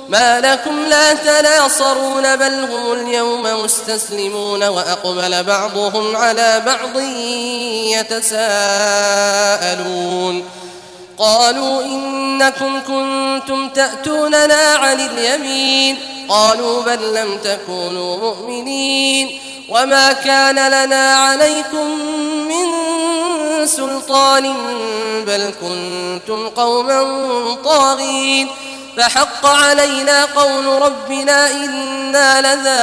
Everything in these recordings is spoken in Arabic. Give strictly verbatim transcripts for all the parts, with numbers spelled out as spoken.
ما لكم لا تناصرون بل هم اليوم مستسلمون وأقبل بعضهم على بعض يتساءلون قالوا إنكم كنتم تأتوننا عن اليمين قالوا بل لم تكونوا مؤمنين وما كان لنا عليكم من سلطان بل كنتم قوما طاغين فحق علينا قول ربنا إنا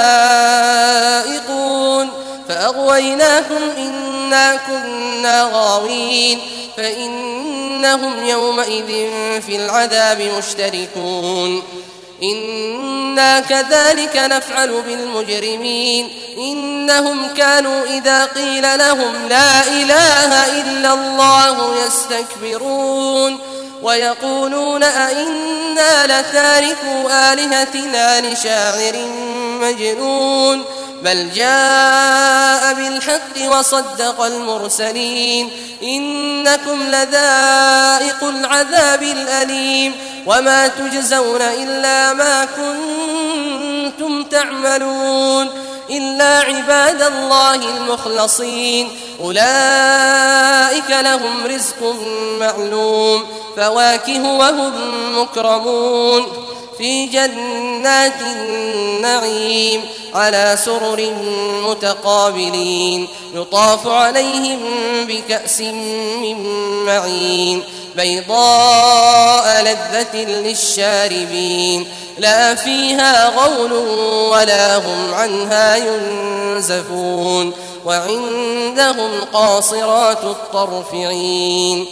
لذائقون فأغويناكم إنا كنا غاوين فإنهم يومئذ في العذاب مشتركون إنا كذلك نفعل بالمجرمين إنهم كانوا إذا قيل لهم لا إله إلا الله يستكبرون ويقولون أئنا لتاركو آلهتنا لشاعر مجنون بل جاء بالحق وصدق المرسلين إنكم لذائق العذاب الأليم وما تجزون إلا ما كنتم تعملون إلا عباد الله المخلصين أولئك لهم رزق معلوم فواكه وهم مكرمون في جنات النعيم على سرر متقابلين يطاف عليهم بكأس من معين بيضاء لذة للشاربين لا فيها غول ولا هم عنها ينزفون وعندهم قاصرات الطرف عين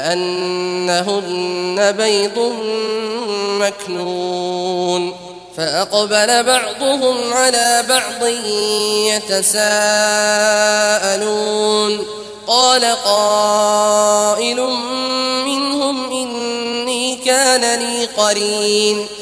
كأنهن بيض مكنون فأقبل بعضهم على بعض يتساءلون قال قائل منهم إني كان لي قرين